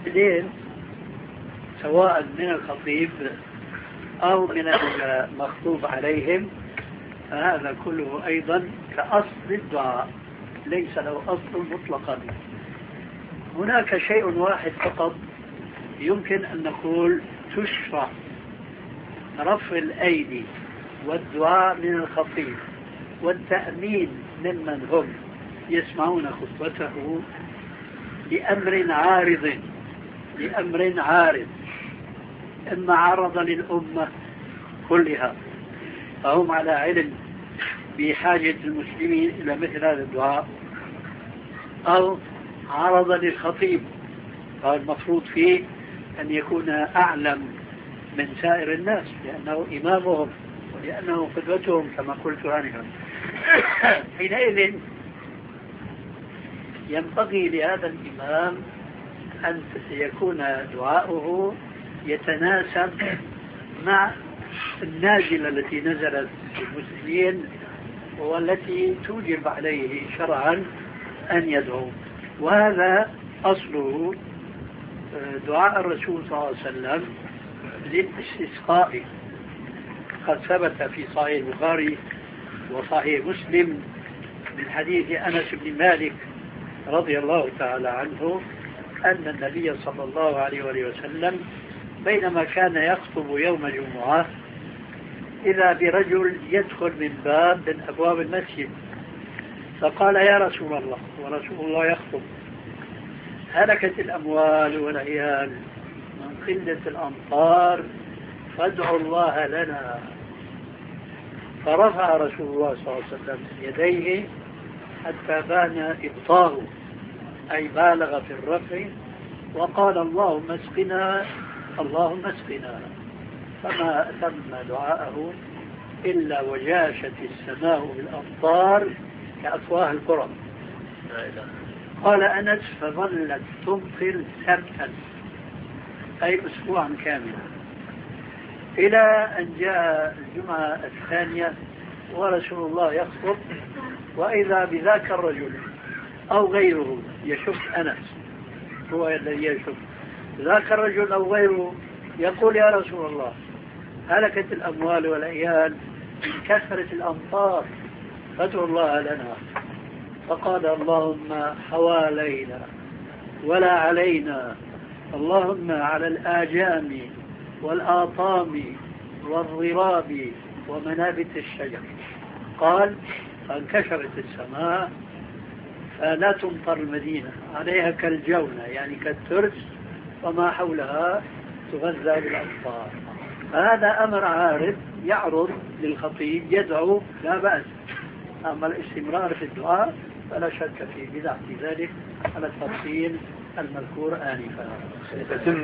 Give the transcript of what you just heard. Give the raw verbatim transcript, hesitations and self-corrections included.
اثنين سواء من الخطيب أو من المخطوب عليهم، فهذا كله أيضا كأصل الدعاء ليس له أصل مطلقا. هناك شيء واحد فقط يمكن أن نقول تشرع رفع الأيدي والدعاء من الخطيب والتأمين ممن هم يسمعون خطبته لأمر عارض لأمر عارض إما عرض للأمة كلها فهم على علم بحاجة المسلمين إلى مثل هذا الدعاء، أو عرض للخطيب فالمفروض فيه أن يكون أعلم من سائر الناس لأنه إمامهم ولأنه قدوتهم كما قلت آنفا. حينئذ ينبغي لهذا الإمام أن يكون دعاؤه يتناسب مع النازلة التي نزلت المسلمين والتي توجب عليه شرعا أن يدعو. وهذا أصله دعاء الرسول صلى الله عليه وسلم للاستسقاء، قد ثبت في صحيح البخاري وصحيح مسلم من حديث أنس بن مالك رضي الله تعالى عنه أن النبي صلى الله عليه وسلم بينما كان يخطب يوم جمعة إذا برجل يدخل من باب من أبواب المسجد فقال: يا رسول الله، ورسول الله يخطب: هلكت الأموال والعيال من قلة الأمطار فادعوا الله لنا. فرفع رسول الله صلى الله عليه وسلم يديه حتى بان إبطاه أي بالغ في الرفع وقال: اللهم اسقنا اللهم اسقنا. فما أتم دعاءه إلا وجاشت السماء بالأمطار كأفواه القرى. قال أنس: فظلت تمطر سبتا أي أسبوعا كاملا إلى أن جاء الجمعة الثانية ورسول الله يخطب وإذا بذاك الرجل أو غيره يشك أنس هو الذي يشك ذاك الرجل أو غيره يقول: يا رسول الله، هلكت الأموال والعيال من كثرة الأمطار فادعوا الله لنا. فقال: اللهم حوالينا ولا علينا، اللهم على الآجام والآطام والضراب ومنابت الشجر. قال: فانكشفت السماء فلا تمطر المدينة، عليها كالجونة يعني كالترس وما حولها تغذى بالأمطار. هذا أمر عارض يعرض للخطيب يدعو لا بأس، أما الاستمرار في الدعاء فلا شك في بدعة ذلك على التفصيل المذكور آنفا.